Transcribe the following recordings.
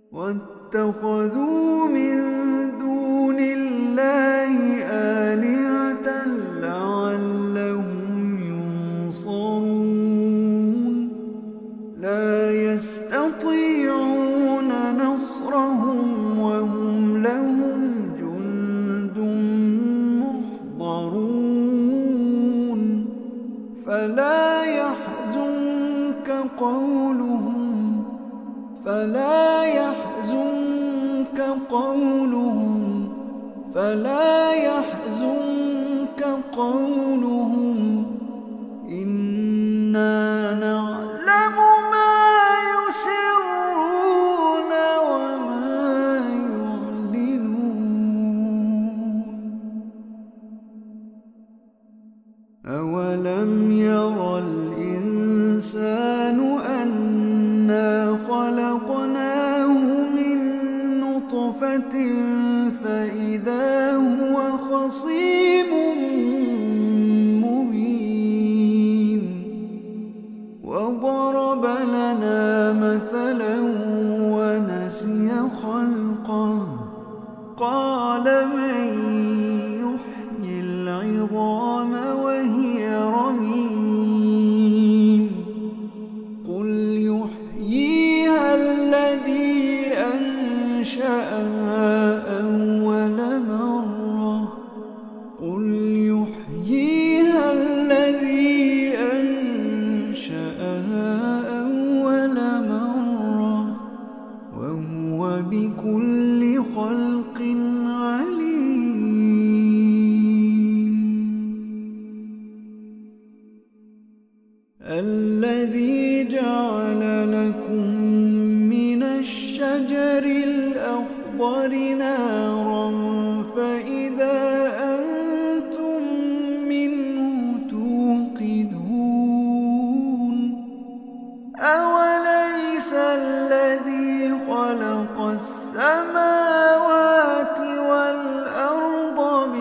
واتخذوا من دون الله آلهة لعلهم ينصرون لا يستطيعون نصرهم وهم لهم جند محضرون فلا يحزنك قولهم إنا نعلم ما يسرون وما يعلنون أولم ير الإنسان أنا خلقناه من نطفة فإذا هو خصيم مبين وضرب لنا مثلا ونسي خلقه قال من يحيي العظام وهي رميم قل يحييها الذي أنشأها أول مرة وهو بكل خلق عليم الذي جعل لكم من الشجر الأخضر نارا فإذا أنتم منه توقدون أوليس الذي خلق السماوات والأرض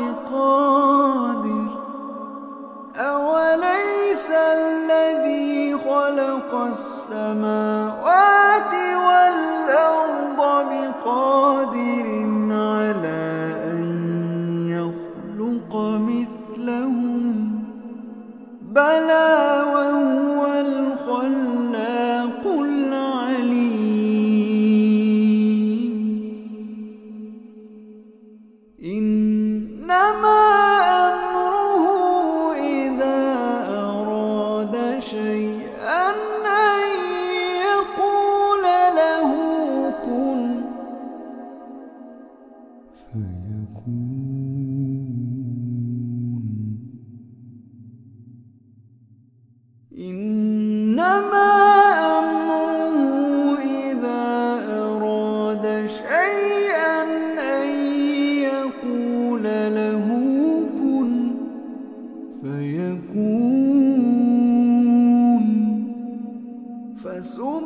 بقادر على أن يخلق مثلهم بلى وهو الخلاق العليم إنما أمره إذا أراد شيئا أن يقول له كن فيكون إنما أمره إذا أراد شيئا أن يقول له كن فيكون